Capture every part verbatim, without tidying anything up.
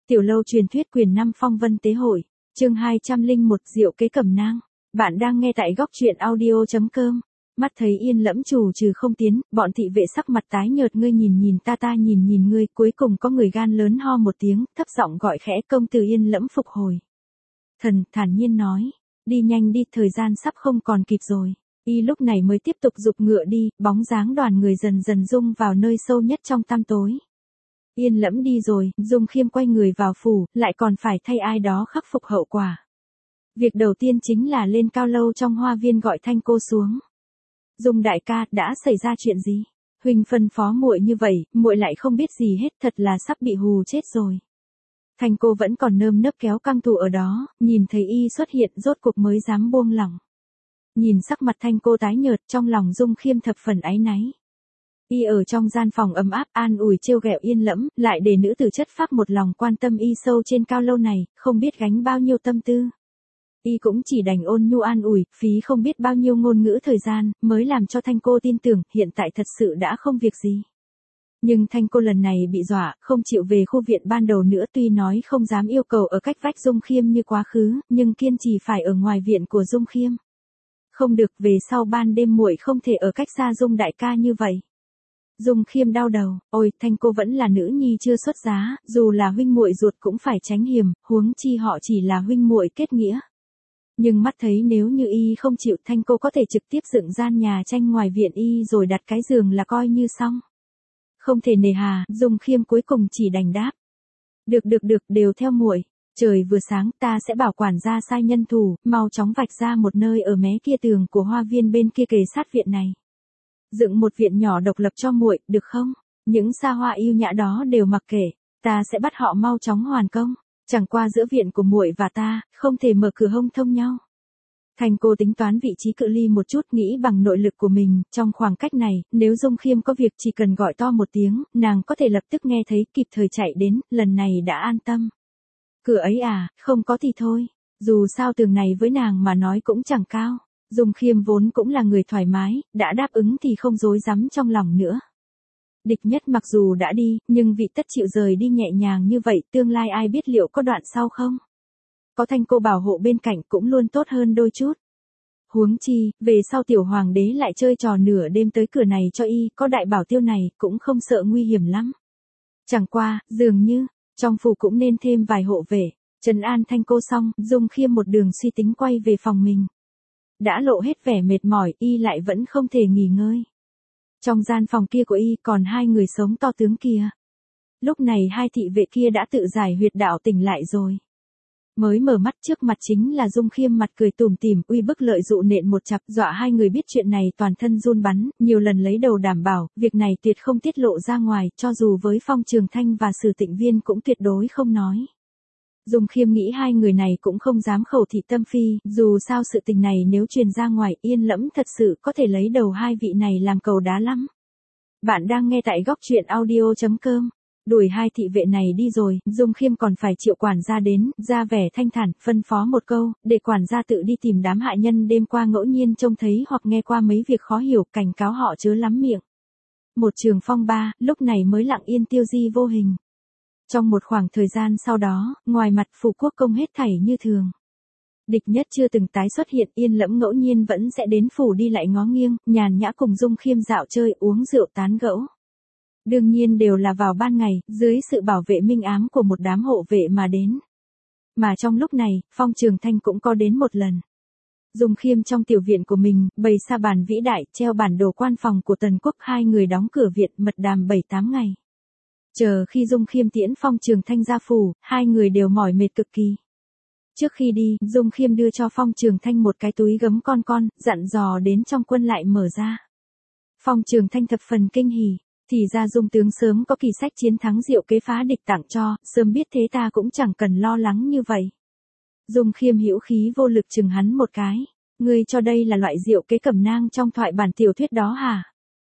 Tiểu lâu truyền thuyết quyền năm phong vân tế hội, chương hai trăm lẻ một diệu kế cẩm nang. Bạn đang nghe tại góc truyện audio chấm com. Mắt thấy Yên Lẫm chủ trừ không tiến, bọn thị vệ sắc mặt tái nhợt, ngươi nhìn nhìn ta, ta nhìn nhìn ngươi, cuối cùng có người gan lớn ho một tiếng, thấp giọng gọi khẽ, công tử Yên Lẫm phục hồi. Thần thản nhiên nói, đi nhanh đi, thời gian sắp không còn kịp rồi. Y lúc này mới tiếp tục giục ngựa đi, bóng dáng đoàn người dần dần dung vào nơi sâu nhất trong tăm tối. Yên Lẫm đi rồi, Dung Khiêm quay người vào phủ, lại còn phải thay ai đó khắc phục hậu quả. Việc đầu tiên chính là lên cao lâu trong hoa viên gọi Thanh cô xuống. Dung đại ca, đã xảy ra chuyện gì? Huynh phân phó muội như vậy, muội lại không biết gì hết, thật là sắp bị hù chết rồi. Thanh cô vẫn còn nơm nớp kéo căng tù ở đó, nhìn thấy y xuất hiện rốt cục mới dám buông lỏng. Nhìn sắc mặt Thanh cô tái nhợt, trong lòng Dung Khiêm thập phần áy náy. Y ở trong gian phòng ấm áp an ủi trêu ghẹo Yên Lẫm, lại để nữ tử chất phác một lòng quan tâm y sâu trên cao lâu này, không biết gánh bao nhiêu tâm tư. Y cũng chỉ đành ôn nhu an ủi, phí không biết bao nhiêu ngôn ngữ thời gian, mới làm cho Thanh cô tin tưởng, hiện tại thật sự đã không việc gì. Nhưng Thanh cô lần này bị dọa, không chịu về khu viện ban đầu nữa, tuy nói không dám yêu cầu ở cách vách Dung Khiêm như quá khứ, nhưng kiên trì phải ở ngoài viện của Dung Khiêm. Không được, về sau ban đêm muội không thể ở cách xa Dung đại ca như vậy. Dung Khiêm đau đầu, ôi, Thanh cô vẫn là nữ nhi chưa xuất giá, dù là huynh muội ruột cũng phải tránh hiểm, huống chi họ chỉ là huynh muội kết nghĩa. Nhưng mắt thấy nếu như y không chịu, Thanh cô có thể trực tiếp dựng gian nhà tranh ngoài viện y rồi đặt cái giường là coi như xong. Không thể nề hà, Dung Khiêm cuối cùng chỉ đành đáp. Được được được, đều theo muội. Trời vừa sáng, ta sẽ bảo quản gia sai nhân thủ, mau chóng vạch ra một nơi ở mé kia tường của hoa viên bên kia kề sát viện này. Dựng một viện nhỏ độc lập cho muội, được không? Những xa hoa yêu nhã đó đều mặc kệ, ta sẽ bắt họ mau chóng hoàn công. Chẳng qua giữa viện của muội và ta, không thể mở cửa hông thông nhau. Thanh cô tính toán vị trí cự ly một chút, nghĩ bằng nội lực của mình, trong khoảng cách này, nếu Dung Khiêm có việc chỉ cần gọi to một tiếng, nàng có thể lập tức nghe thấy, kịp thời chạy đến, lần này đã an tâm. Cửa ấy à, không có thì thôi, dù sao tường này với nàng mà nói cũng chẳng cao. Dung Khiêm vốn cũng là người thoải mái, đã đáp ứng thì không rối rắm trong lòng nữa. Địch Nhất mặc dù đã đi, nhưng vị tất chịu rời đi nhẹ nhàng như vậy, tương lai ai biết liệu có đoạn sau không? Có Thanh cô bảo hộ bên cạnh cũng luôn tốt hơn đôi chút. Huống chi, về sau tiểu hoàng đế lại chơi trò nửa đêm tới cửa này cho y, có đại bảo tiêu này, cũng không sợ nguy hiểm lắm. Chẳng qua, dường như, trong phủ cũng nên thêm vài hộ vệ. Trấn an Thanh cô xong, Dung Khiêm một đường suy tính quay về phòng mình. Đã lộ hết vẻ mệt mỏi, y lại vẫn không thể nghỉ ngơi. Trong gian phòng kia của y còn hai người sống to tướng kia. Lúc này hai thị vệ kia đã tự giải huyệt đạo tỉnh lại rồi. Mới mở mắt, trước mặt chính là Dung Khiêm mặt cười tủm tỉm, uy bức lợi dụ nện một chặp, dọa hai người biết chuyện này toàn thân run bắn, nhiều lần lấy đầu đảm bảo, việc này tuyệt không tiết lộ ra ngoài, cho dù với Phong Trường Thanh và Sử Tịnh Viên cũng tuyệt đối không nói. Dung Khiêm nghĩ hai người này cũng không dám khẩu thị tâm phi, dù sao sự tình này nếu truyền ra ngoài, Yên Lẫm thật sự có thể lấy đầu hai vị này làm cầu đá lắm. Bạn đang nghe tại góc truyện audio chấm com. Đuổi hai thị vệ này đi rồi, Dung Khiêm còn phải triệu quản gia đến, ra vẻ thanh thản, phân phó một câu, để quản gia tự đi tìm đám hại nhân đêm qua ngẫu nhiên trông thấy hoặc nghe qua mấy việc khó hiểu, cảnh cáo họ chớ lắm miệng. Một trường phong ba, lúc này mới lặng yên tiêu di vô hình. Trong một khoảng thời gian sau đó, ngoài mặt phủ quốc công hết thảy như thường. Địch Nhất chưa từng tái xuất hiện, Yên Lẫm ngẫu nhiên vẫn sẽ đến phủ đi lại ngó nghiêng, nhàn nhã cùng Dung Khiêm dạo chơi, uống rượu tán gẫu. Đương nhiên đều là vào ban ngày, dưới sự bảo vệ minh ám của một đám hộ vệ mà đến. Mà trong lúc này, Phong Trường Thanh cũng có đến một lần. Dung Khiêm trong tiểu viện của mình, bày sa bàn vĩ đại, treo bản đồ quan phòng của Tần Quốc, hai người đóng cửa viện mật đàm bảy tám ngày. Chờ khi Dung Khiêm tiễn Phong Trường Thanh ra phủ, hai người đều mỏi mệt cực kỳ. Trước khi đi, Dung Khiêm đưa cho Phong Trường Thanh một cái túi gấm con con, dặn dò đến trong quân lại mở ra. Phong Trường Thanh thập phần kinh hỉ, thì ra Dung tướng sớm có kỳ sách chiến thắng diệu kế phá địch tặng cho, sớm biết thế ta cũng chẳng cần lo lắng như vậy. Dung Khiêm hữu khí vô lực chừng hắn một cái, ngươi cho đây là loại diệu kế cẩm nang trong thoại bản tiểu thuyết đó hả?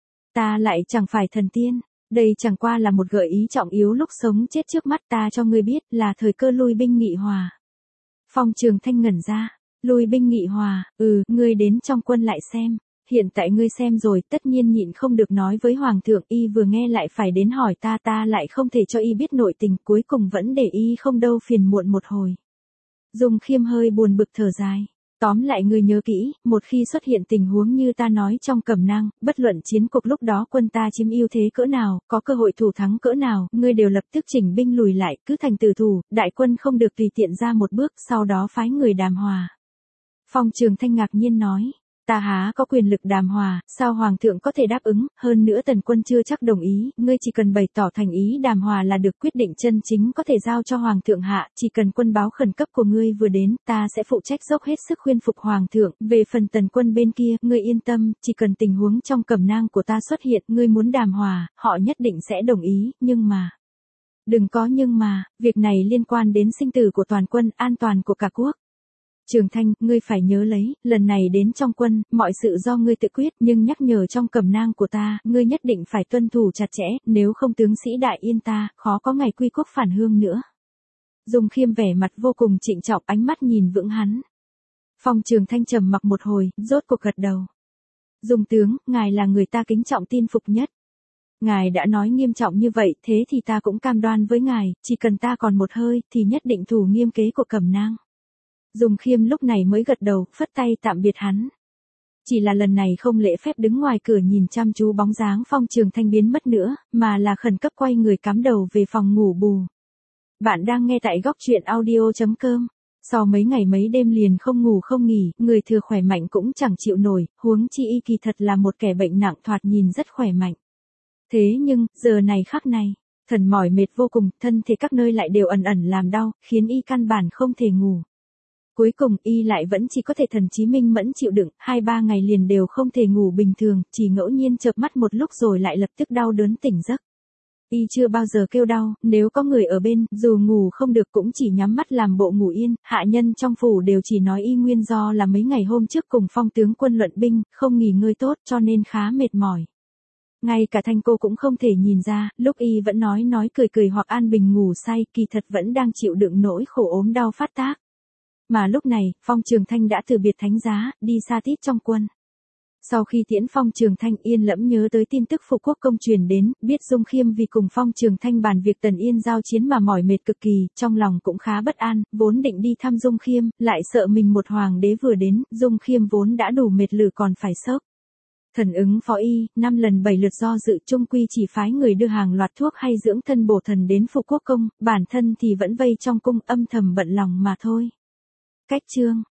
Ta lại chẳng phải thần tiên. Đây chẳng qua là một gợi ý trọng yếu lúc sống chết trước mắt, ta cho ngươi biết là thời cơ lui binh nghị hòa. Phong Trường Thanh ngẩn ra, lui binh nghị hòa, ừ, ngươi đến trong quân lại xem. hiện tại ngươi xem rồi, tất nhiên nhịn không được nói với hoàng thượng, y vừa nghe lại phải đến hỏi ta, ta lại không thể cho y biết nội tình, cuối cùng vẫn để y không đâu phiền muộn một hồi. Dung Khiêm hơi buồn bực thở dài. Tóm lại ngươi nhớ kỹ, một khi xuất hiện tình huống như ta nói trong Cẩm Nang, bất luận chiến cuộc lúc đó quân ta chiếm ưu thế cỡ nào, có cơ hội thủ thắng cỡ nào, ngươi đều lập tức chỉnh binh lùi lại, cứ thành tử thủ, đại quân không được tùy tiện ra một bước, sau đó phái người đàm hòa. Phong Trường Thanh ngạc nhiên nói, ta há có quyền lực đàm hòa, sao hoàng thượng có thể đáp ứng, hơn nữa tần quân chưa chắc đồng ý, ngươi chỉ cần bày tỏ thành ý đàm hòa là được, quyết định chân chính có thể giao cho hoàng thượng hạ, chỉ cần quân báo khẩn cấp của ngươi vừa đến, ta sẽ phụ trách dốc hết sức khuyên phục hoàng thượng, về phần tần quân bên kia, ngươi yên tâm, chỉ cần tình huống trong Cẩm Nang của ta xuất hiện, ngươi muốn đàm hòa, họ nhất định sẽ đồng ý, nhưng mà... Đừng có nhưng mà, việc này liên quan đến sinh tử của toàn quân, an toàn của cả quốc. Trường Thanh, ngươi phải nhớ lấy, lần này đến trong quân, mọi sự do ngươi tự quyết, nhưng nhắc nhở trong Cẩm Nang của ta, ngươi nhất định phải tuân thủ chặt chẽ, nếu không tướng sĩ đại yên ta, khó có ngày quy quốc phản hương nữa. Dung Khiêm vẻ mặt vô cùng trịnh trọng, ánh mắt nhìn vững hắn. Phong Trường Thanh trầm mặc một hồi, rốt cuộc gật đầu. Dung tướng, ngài là người ta kính trọng tin phục nhất. Ngài đã nói nghiêm trọng như vậy, thế thì ta cũng cam đoan với ngài, chỉ cần ta còn một hơi, thì nhất định thủ nghiêm kế của Cẩm Nang. Dung Khiêm lúc này mới gật đầu, phất tay tạm biệt hắn. Chỉ là lần này không lễ phép đứng ngoài cửa nhìn chăm chú bóng dáng Phong Trường Thanh biến mất nữa, mà là khẩn cấp quay người cắm đầu về phòng ngủ bù. Bạn đang nghe tại góc truyện audio chấm com. Sau mấy ngày mấy đêm liền không ngủ không nghỉ, người thừa khỏe mạnh cũng chẳng chịu nổi, huống chi y kỳ thật là một kẻ bệnh nặng thoạt nhìn rất khỏe mạnh. Thế nhưng, giờ này khắc này, thần mỏi mệt vô cùng, thân thể các nơi lại đều ẩn ẩn làm đau, khiến y căn bản không thể ngủ. Cuối cùng y lại vẫn chỉ có thể thần trí minh mẫn chịu đựng, hai ba ngày liền đều không thể ngủ bình thường, chỉ ngẫu nhiên chợp mắt một lúc rồi lại lập tức đau đớn tỉnh giấc. Y chưa bao giờ kêu đau, nếu có người ở bên, dù ngủ không được cũng chỉ nhắm mắt làm bộ ngủ yên, hạ nhân trong phủ đều chỉ nói y nguyên do là mấy ngày hôm trước cùng Phong tướng quân luận binh, không nghỉ ngơi tốt cho nên khá mệt mỏi. Ngay cả Thanh cô cũng không thể nhìn ra, lúc y vẫn nói nói cười cười hoặc an bình ngủ say, kỳ thật vẫn đang chịu đựng nỗi khổ ốm đau phát tác. Mà lúc này, Phong Trường Thanh đã từ biệt thánh giá, đi xa tít trong quân. Sau khi tiễn Phong Trường Thanh, Yên Lẫm nhớ tới tin tức Phục Quốc công truyền đến, biết Dung Khiêm vì cùng Phong Trường Thanh bàn việc Tần Yên giao chiến mà mỏi mệt cực kỳ, trong lòng cũng khá bất an, vốn định đi thăm Dung Khiêm, lại sợ mình một hoàng đế vừa đến, Dung Khiêm vốn đã đủ mệt lử còn phải sốc. Thần ứng phó y, năm lần bảy lượt do dự, chung quy chỉ phái người đưa hàng loạt thuốc hay dưỡng thân bổ thần đến Phục Quốc công, bản thân thì vẫn vây trong cung âm thầm bận lòng mà thôi. Cách chương